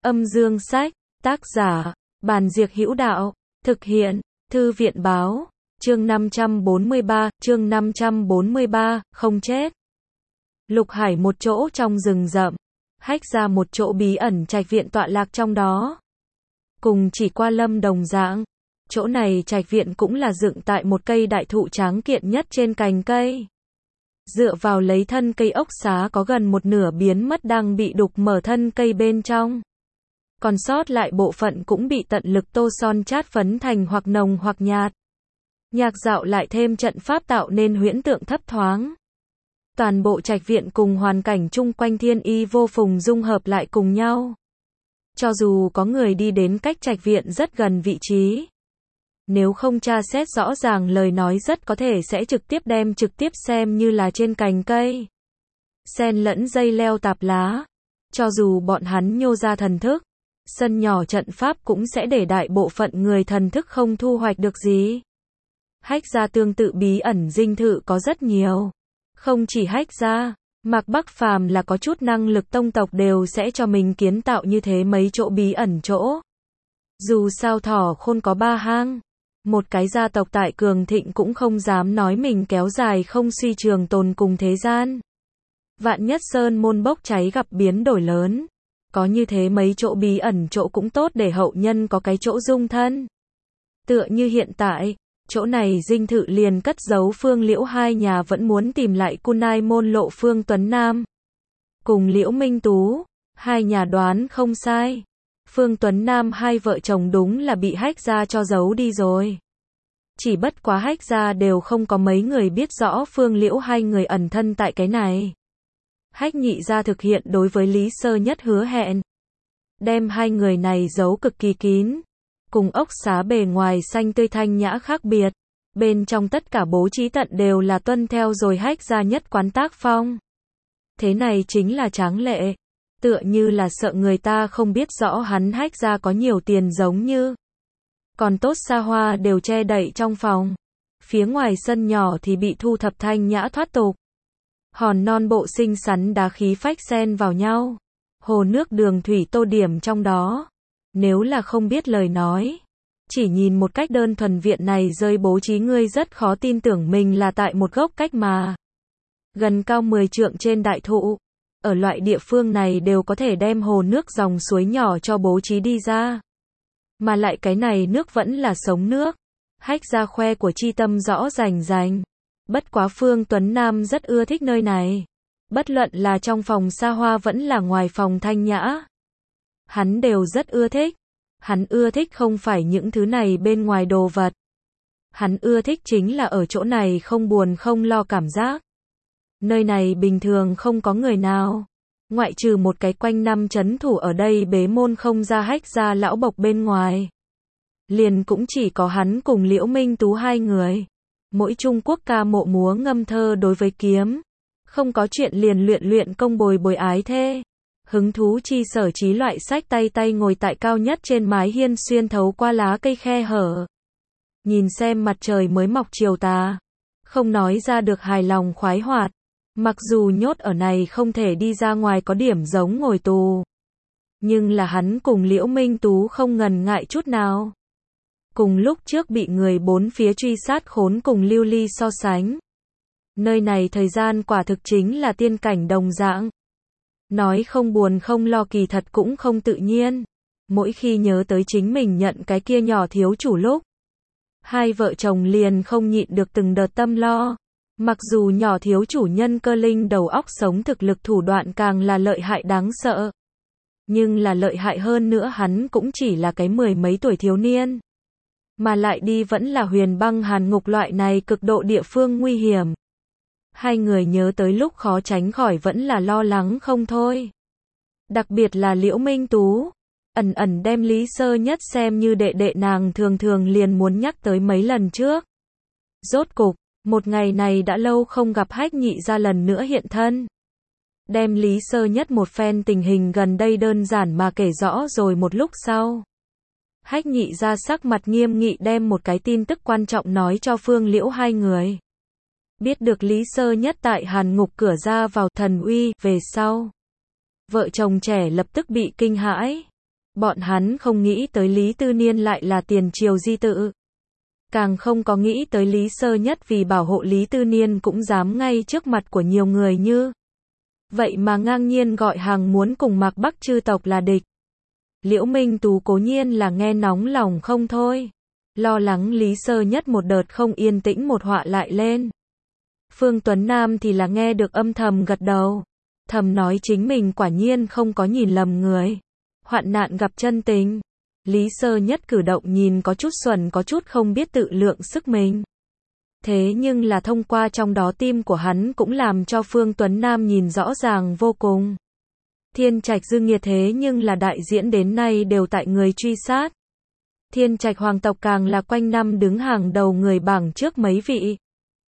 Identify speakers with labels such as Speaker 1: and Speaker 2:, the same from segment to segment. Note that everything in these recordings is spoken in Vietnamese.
Speaker 1: Âm dương sách, tác giả, Bàn Diệc Hữu Đạo, thực hiện, Thư viện báo, chương 543, không chết. Lục Hải một chỗ trong rừng rậm, hách ra một chỗ bí ẩn trạch viện tọa lạc trong đó. Cùng chỉ qua lâm đồng dạng, chỗ này trạch viện cũng là dựng tại một cây đại thụ tráng kiện nhất trên cành cây. Dựa vào lấy thân cây ốc xá có gần một nửa biến mất đang bị đục mở thân cây bên trong. Còn sót lại bộ phận cũng bị tận lực tô son chát phấn thành hoặc nồng hoặc nhạt. Nhạc dạo lại thêm trận pháp tạo nên huyễn tượng thấp thoáng. Toàn bộ trạch viện cùng hoàn cảnh chung quanh thiên y vô phùng dung hợp lại cùng nhau. Cho dù có người đi đến cách trạch viện rất gần vị trí, nếu không tra xét rõ ràng lời nói rất có thể sẽ trực tiếp xem như là trên cành cây xen lẫn dây leo tạp lá. Cho dù bọn hắn nhô ra thần thức, sân nhỏ trận pháp cũng sẽ để đại bộ phận người thần thức không thu hoạch được gì. Hách gia tương tự bí ẩn dinh thự có rất nhiều. Không chỉ hách gia, Mạc Bắc phàm là có chút năng lực tông tộc đều sẽ cho mình kiến tạo như thế mấy chỗ bí ẩn chỗ. Dù sao thỏ khôn có 3 hang, một cái gia tộc tại cường thịnh cũng không dám nói mình kéo dài không suy trường tồn cùng thế gian. Vạn nhất sơn môn bốc cháy gặp biến đổi lớn, có như thế mấy chỗ bí ẩn chỗ cũng tốt để hậu nhân có cái chỗ dung thân. Tựa như hiện tại, chỗ này dinh thự liền cất giấu Phương Liễu hai nhà vẫn muốn tìm lại Kunai môn lộ Phương Tuấn Nam cùng Liễu Minh Tú, hai nhà đoán không sai. Phương Tuấn Nam hai vợ chồng đúng là bị hách gia cho giấu đi rồi. Chỉ bất quá hách gia đều không có mấy người biết rõ Phương Liễu hai người ẩn thân tại cái này. Hách nhị gia thực hiện đối với Lý Sơ Nhất hứa hẹn, đem hai người này giấu cực kỳ kín. Cùng ốc xá bề ngoài xanh tươi thanh nhã khác biệt, bên trong tất cả bố trí tận đều là tuân theo rồi hách gia nhất quán tác phong. Thế này chính là tráng lệ, tựa như là sợ người ta không biết rõ hắn hách gia có nhiều tiền giống như. Còn tốt xa hoa đều che đậy trong phòng, phía ngoài sân nhỏ thì bị thu thập thanh nhã thoát tục. Hòn non bộ xinh xắn đá khí phách xen vào nhau, hồ nước đường thủy tô điểm trong đó. Nếu là không biết lời nói, chỉ nhìn một cách đơn thuần viện này rơi bố trí ngươi rất khó tin tưởng mình là tại một gốc cách mà gần cao 10 trượng trên đại thụ. Ở loại địa phương này đều có thể đem hồ nước dòng suối nhỏ cho bố trí đi ra. Mà lại cái này nước vẫn là sống nước. Hách gia khoe của chi tâm rõ rành. Bất quá Phương Tuấn Nam rất ưa thích nơi này. Bất luận là trong phòng xa hoa vẫn là ngoài phòng thanh nhã, hắn đều rất ưa thích. Hắn ưa thích không phải những thứ này bên ngoài đồ vật. Hắn ưa thích chính là ở chỗ này không buồn không lo cảm giác. Nơi này bình thường không có người nào. Ngoại trừ một cái quanh năm trấn thủ ở đây bế môn không ra hách gia lão bộc bên ngoài. Liền cũng chỉ có hắn cùng Liễu Minh Tú hai người. Mỗi Trung Quốc ca mộ múa ngâm thơ đối với kiếm. Không có chuyện liền luyện công bồi ái thê. Hứng thú chi sở trí loại sách tay ngồi tại cao nhất trên mái hiên xuyên thấu qua lá cây khe hở. Nhìn xem mặt trời mới mọc chiều tà. Không nói ra được hài lòng khoái hoạt. Mặc dù nhốt ở này không thể đi ra ngoài có điểm giống ngồi tù. Nhưng là hắn cùng Liễu Minh Tú không ngần ngại chút nào. Cùng lúc trước bị người bốn phía truy sát khốn cùng lưu ly so sánh. Nơi này thời gian quả thực chính là tiên cảnh đồng dạng. Nói không buồn không lo kỳ thật cũng không tự nhiên. Mỗi khi nhớ tới chính mình nhận cái kia nhỏ thiếu chủ lúc, hai vợ chồng liền không nhịn được từng đợt tâm lo. Mặc dù nhỏ thiếu chủ nhân cơ linh đầu óc sống thực lực thủ đoạn càng là lợi hại đáng sợ. Nhưng là lợi hại hơn nữa hắn cũng chỉ là cái 10 mấy tuổi thiếu niên. Mà lại đi vẫn là huyền băng hàn ngục loại này cực độ địa phương nguy hiểm. Hai người nhớ tới lúc khó tránh khỏi vẫn là lo lắng không thôi. Đặc biệt là Liễu Minh Tú, ẩn đem Lý Sơ Nhất xem như đệ đệ nàng thường liền muốn nhắc tới mấy lần trước. Rốt cục, một ngày này đã lâu không gặp hách nhị ra lần nữa hiện thân. Đem Lý Sơ Nhất một phen tình hình gần đây đơn giản mà kể rõ rồi một lúc sau. Hách nhị ra sắc mặt nghiêm nghị đem một cái tin tức quan trọng nói cho Phương Liễu hai người. Biết được Lý Sơ Nhất tại hàn ngục cửa ra vào thần uy về sau. Vợ chồng trẻ lập tức bị kinh hãi. Bọn hắn không nghĩ tới Lý Tư Niên lại là tiền triều di tự. Càng không có nghĩ tới Lý Sơ Nhất vì bảo hộ Lý Tư Niên cũng dám ngay trước mặt của nhiều người như vậy mà ngang nhiên gọi hàng muốn cùng Mạc Bắc chư tộc là địch. Liễu Minh Tú cố nhiên là nghe nóng lòng không thôi. Lo lắng Lý Sơ Nhất một đợt không yên tĩnh một họa lại lên. Phương Tuấn Nam thì là nghe được âm thầm gật đầu. Thầm nói chính mình quả nhiên không có nhìn lầm người. Hoạn nạn gặp chân tình. Lý Sơ Nhất cử động nhìn có chút xuẩn có chút không biết tự lượng sức mình. Thế nhưng là thông qua trong đó tim của hắn cũng làm cho Phương Tuấn Nam nhìn rõ ràng vô cùng. Thiên Trạch dư nghiệt thế nhưng là đại diễn đến nay đều tại người truy sát. Thiên Trạch hoàng tộc càng là quanh năm đứng hàng đầu người bảng trước mấy vị.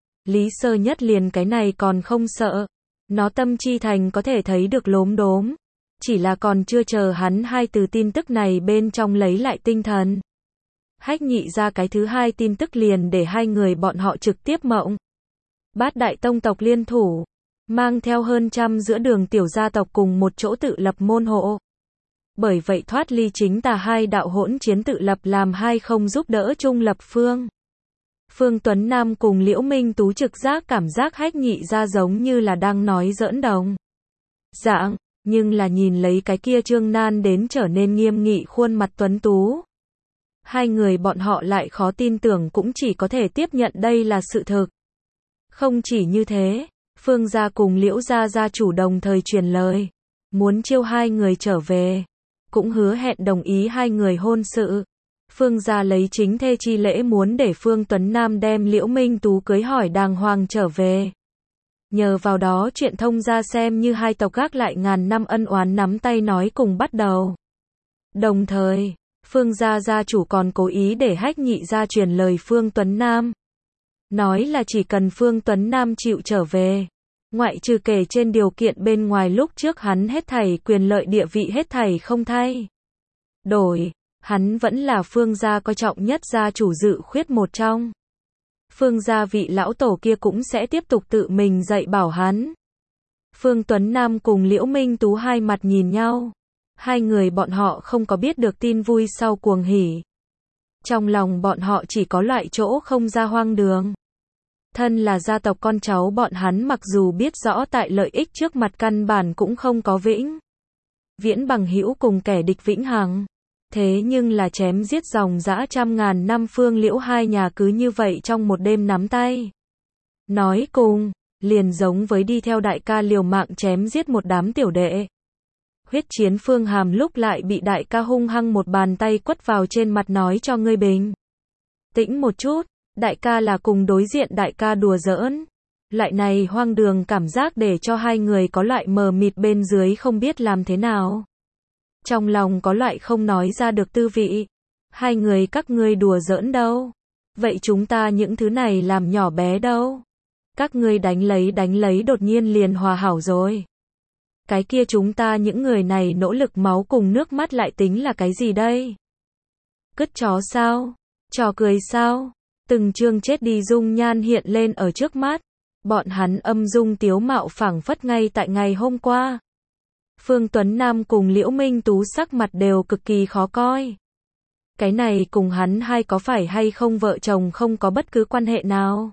Speaker 1: Lý Sơ Nhất liền cái này còn không sợ. Nó tâm chi thành có thể thấy được lốm đốm. Chỉ là còn chưa chờ hắn hai từ tin tức này bên trong lấy lại tinh thần. Hách Nhị ra cái thứ hai tin tức liền để hai người bọn họ trực tiếp mộng. Bát đại tông tộc liên thủ. Mang theo hơn trăm giữa đường tiểu gia tộc cùng một chỗ tự lập môn hộ. Bởi vậy thoát ly chính tà hai đạo hỗn chiến tự lập làm hai không giúp đỡ trung lập phương. Phương Tuấn Nam cùng Liễu Minh Tú trực giác cảm giác Hách Nhị ra giống như là đang nói giỡn đồng dạng, nhưng là nhìn lấy cái kia Trương Nan đến trở nên nghiêm nghị khuôn mặt tuấn tú. Hai người bọn họ lại khó tin tưởng cũng chỉ có thể tiếp nhận đây là sự thực. Không chỉ như thế, Phương gia cùng Liễu gia gia chủ đồng thời truyền lời, muốn chiêu hai người trở về, cũng hứa hẹn đồng ý hai người hôn sự. Phương gia lấy chính thê chi lễ muốn để Phương Tuấn Nam đem Liễu Minh Tú cưới hỏi đàng hoàng trở về. Nhờ vào đó chuyện thông ra xem như hai tộc gác lại ngàn năm ân oán nắm tay nói cùng bắt đầu. Đồng thời, Phương gia gia chủ còn cố ý để Hách Nhị gia truyền lời Phương Tuấn Nam. Nói là chỉ cần Phương Tuấn Nam chịu trở về, ngoại trừ kể trên điều kiện bên ngoài lúc trước hắn hết thảy quyền lợi địa vị hết thảy không thay đổi, hắn vẫn là Phương gia coi trọng nhất gia chủ dự khuyết một trong. Phương gia vị lão tổ kia cũng sẽ tiếp tục tự mình dạy bảo hắn. Phương Tuấn Nam cùng Liễu Minh Tú hai mặt nhìn nhau. Hai người bọn họ không có biết được tin vui sau cuồng hỉ. Trong lòng bọn họ chỉ có loại chỗ không ra hoang đường. Thân là gia tộc con cháu bọn hắn mặc dù biết rõ tại lợi ích trước mặt căn bản cũng không có vĩnh viễn bằng hữu cùng kẻ địch vĩnh hằng. Thế nhưng là chém giết dòng dã trăm ngàn năm Phương Liễu hai nhà cứ như vậy trong một đêm nắm tay. Nói cùng, liền giống với đi theo đại ca liều mạng chém giết một đám tiểu đệ. Huyết chiến Phương Hàm lúc lại bị đại ca hung hăng một bàn tay quất vào trên mặt nói cho ngươi bình tĩnh một chút, đại ca là cùng đối diện đại ca đùa giỡn. Loại này hoang đường cảm giác để cho hai người có loại mờ mịt bên dưới không biết làm thế nào. Trong lòng có loại không nói ra được tư vị. Hai người các ngươi đùa giỡn đâu? Vậy chúng ta những thứ này làm nhỏ bé đâu? Các ngươi đánh lấy đột nhiên liền hòa hảo rồi. Cái kia chúng ta những người này nỗ lực máu cùng nước mắt lại tính là cái gì đây? Cứt chó sao? Trò cười sao? Từng chương chết đi dung nhan hiện lên ở trước mắt. Bọn hắn âm dung tiếu mạo phảng phất ngay tại ngày hôm qua. Phương Tuấn Nam cùng Liễu Minh Tú sắc mặt đều cực kỳ khó coi. Cái này cùng hắn hai có phải hay không vợ chồng không có bất cứ quan hệ nào.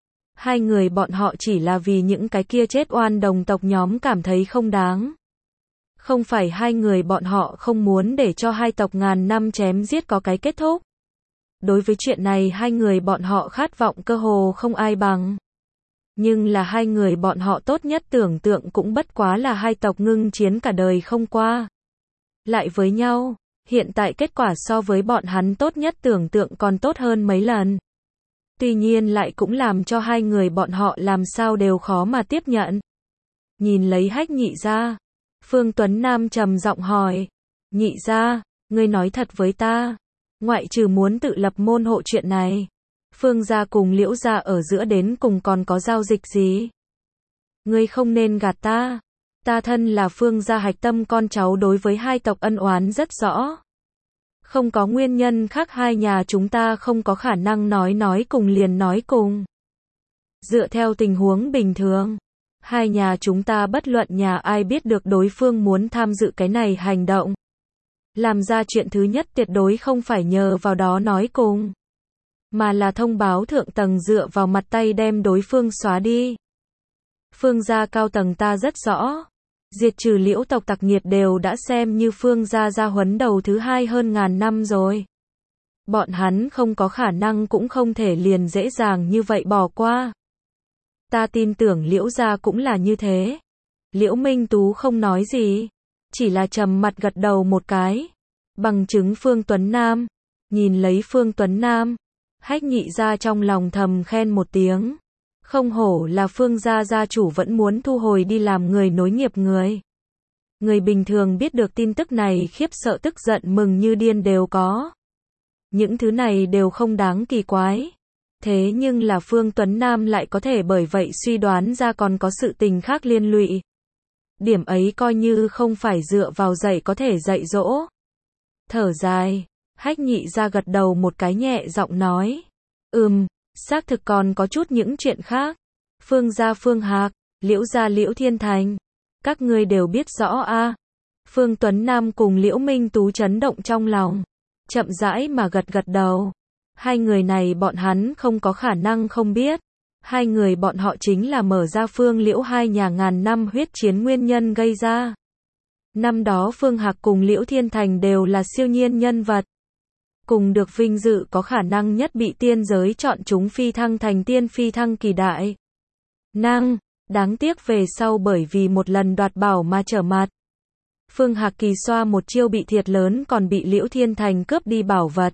Speaker 1: Hai người bọn họ chỉ là vì những cái kia chết oan đồng tộc nhóm cảm thấy không đáng. Không phải hai người bọn họ không muốn để cho hai tộc ngàn năm chém giết có cái kết thúc. Đối với chuyện này hai người bọn họ khát vọng cơ hồ không ai bằng. Nhưng là hai người bọn họ tốt nhất tưởng tượng cũng bất quá là hai tộc ngưng chiến cả đời không qua lại với nhau, hiện tại kết quả so với bọn hắn tốt nhất tưởng tượng còn tốt hơn mấy lần. Tuy nhiên lại cũng làm cho hai người bọn họ làm sao đều khó mà tiếp nhận. Nhìn lấy Hách Nhị gia, Phương Tuấn Nam trầm giọng hỏi, Nhị gia, ngươi nói thật với ta, ngoại trừ muốn tự lập môn hộ chuyện này, Phương gia cùng Liễu gia ở giữa đến cùng còn có giao dịch gì? Ngươi không nên gạt ta. Ta thân là Phương gia hạch tâm con cháu đối với hai tộc ân oán rất rõ. Không có nguyên nhân khác hai nhà chúng ta không có khả năng nói cùng liền nói cùng. Dựa theo tình huống bình thường, hai nhà chúng ta bất luận nhà ai biết được đối phương muốn tham dự cái này hành động. Làm ra chuyện thứ nhất tuyệt đối không phải nhờ vào đó nói cùng, mà là thông báo thượng tầng dựa vào mặt tay đem đối phương xóa đi. Phương gia cao tầng ta rất rõ. Diệt trừ Liễu tộc tặc nghiệt đều đã xem như Phương gia gia huấn đầu thứ 2 hơn ngàn năm rồi. Bọn hắn không có khả năng cũng không thể liền dễ dàng như vậy bỏ qua. Ta tin tưởng Liễu gia cũng là như thế. Liễu Minh Tú không nói gì, chỉ là trầm mặt gật đầu một cái. Bằng chứng Phương Tuấn Nam. Nhìn lấy Phương Tuấn Nam, Hách Nhị gia trong lòng thầm khen một tiếng. Không hổ là Phương gia gia chủ vẫn muốn thu hồi đi làm người nối nghiệp người. Người bình thường biết được tin tức này khiếp sợ tức giận mừng như điên đều có. Những thứ này đều không đáng kỳ quái. Thế nhưng là Phương Tuấn Nam lại có thể bởi vậy suy đoán ra còn có sự tình khác liên lụy. Điểm ấy coi như không phải dựa vào dạy có thể dạy dỗ. Thở dài, Hách Nhị gia gật đầu một cái nhẹ giọng nói. Xác thực còn có chút những chuyện khác. Phương gia Phương Hạc, Liễu gia Liễu Thiên Thành. Các ngươi đều biết rõ a. Phương Tuấn Nam cùng Liễu Minh Tú chấn động trong lòng. Chậm rãi mà gật gật đầu. Hai người này bọn hắn không có khả năng không biết. Hai người bọn họ chính là mở ra Phương Liễu hai nhà ngàn năm huyết chiến nguyên nhân gây ra. Năm đó Phương Hạc cùng Liễu Thiên Thành đều là siêu nhiên nhân vật. Cùng được vinh dự có khả năng nhất bị tiên giới chọn chúng phi thăng thành tiên phi thăng kỳ đại năng, đáng tiếc về sau bởi vì một lần đoạt bảo mà trở mặt. Phương Hạc kỳ xoa một chiêu bị thiệt lớn còn bị Liễu Thiên Thành cướp đi bảo vật.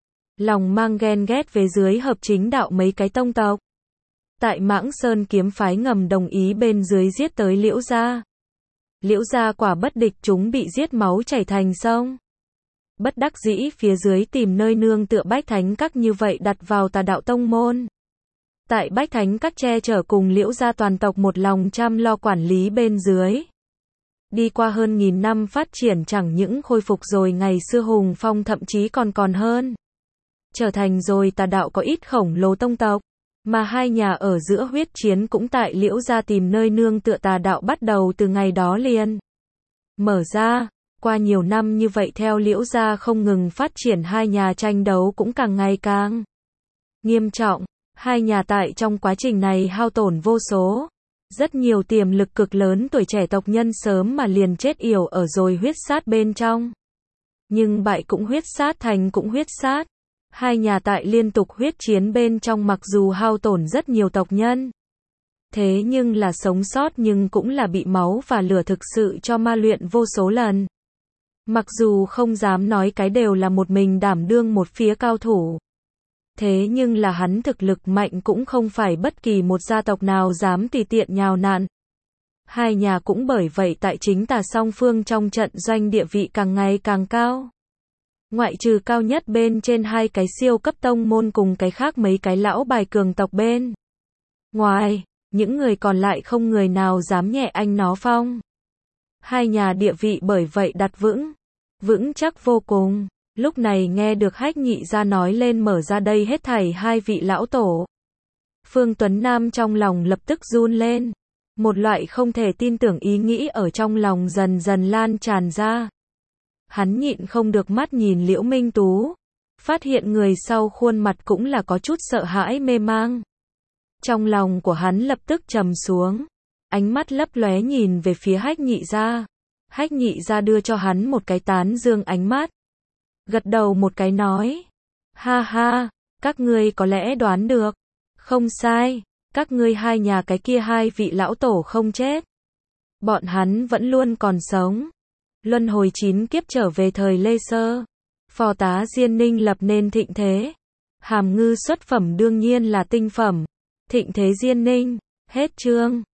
Speaker 1: Lòng mang ghen ghét về dưới hợp chính đạo mấy cái tông tộc. Tại Mãng Sơn kiếm phái ngầm đồng ý bên dưới giết tới Liễu gia. Liễu gia quả bất địch chúng bị giết máu chảy thành sông. Bất đắc dĩ phía dưới tìm nơi nương tựa Bách Thánh Các như vậy đặt vào Tà đạo tông môn. Tại Bách Thánh Các che chở cùng Liễu gia toàn tộc một lòng chăm lo quản lý bên dưới. Đi qua hơn 1000 năm phát triển chẳng những khôi phục rồi ngày xưa hùng phong thậm chí còn hơn. Trở thành rồi Tà đạo có ít khổng lồ tông tộc. Mà hai nhà ở giữa huyết chiến cũng tại Liễu gia tìm nơi nương tựa Tà đạo bắt đầu từ ngày đó liền. Mở ra. Qua nhiều năm như vậy theo Liễu gia không ngừng phát triển hai nhà tranh đấu cũng càng ngày càng nghiêm trọng. Hai nhà tại trong quá trình này hao tổn vô số. Rất nhiều tiềm lực cực lớn tuổi trẻ tộc nhân sớm mà liền chết yểu ở rồi huyết sát bên trong. Nhưng bại cũng huyết sát thành cũng huyết sát. Hai nhà tại liên tục huyết chiến bên trong mặc dù hao tổn rất nhiều tộc nhân. Thế nhưng là sống sót nhưng cũng là bị máu và lửa thực sự cho ma luyện vô số lần. Mặc dù không dám nói cái đều là một mình đảm đương một phía cao thủ. Thế nhưng là hắn thực lực mạnh cũng không phải bất kỳ một gia tộc nào dám tùy tiện nhào nặn. Hai nhà cũng bởi vậy tại chính Tà song phương trong trận doanh địa vị càng ngày càng cao. Ngoại trừ cao nhất bên trên hai cái siêu cấp tông môn cùng cái khác mấy cái lão bài cường tộc bên ngoài, những người còn lại không người nào dám nhẹ anh nó phong. Hai nhà địa vị bởi vậy đặt vững chắc vô cùng. Lúc này nghe được Hách Nhị gia nói lên mở ra đây hết thảy hai vị lão tổ. Phương Tuấn Nam trong lòng lập tức run lên. Một loại không thể tin tưởng ý nghĩ ở trong lòng dần dần lan tràn ra. Hắn nhịn không được mắt nhìn Liễu Minh Tú. Phát hiện người sau khuôn mặt cũng là có chút sợ hãi mê mang. Trong lòng của hắn lập tức trầm xuống. Ánh mắt lấp lóe nhìn về phía Hách Nhị gia. Hách Nhị gia đưa cho hắn một cái tán dương ánh mắt. Gật đầu một cái nói. Ha ha, các ngươi có lẽ đoán được. Không sai, các ngươi hai nhà cái kia hai vị lão tổ không chết. Bọn hắn vẫn luôn còn sống. Luân hồi 9 kiếp trở về thời Lê Sơ. Phò tá Diên Ninh lập nên thịnh thế. Hàm Ngư xuất phẩm đương nhiên là tinh phẩm. Thịnh thế Diên Ninh. Hết chương.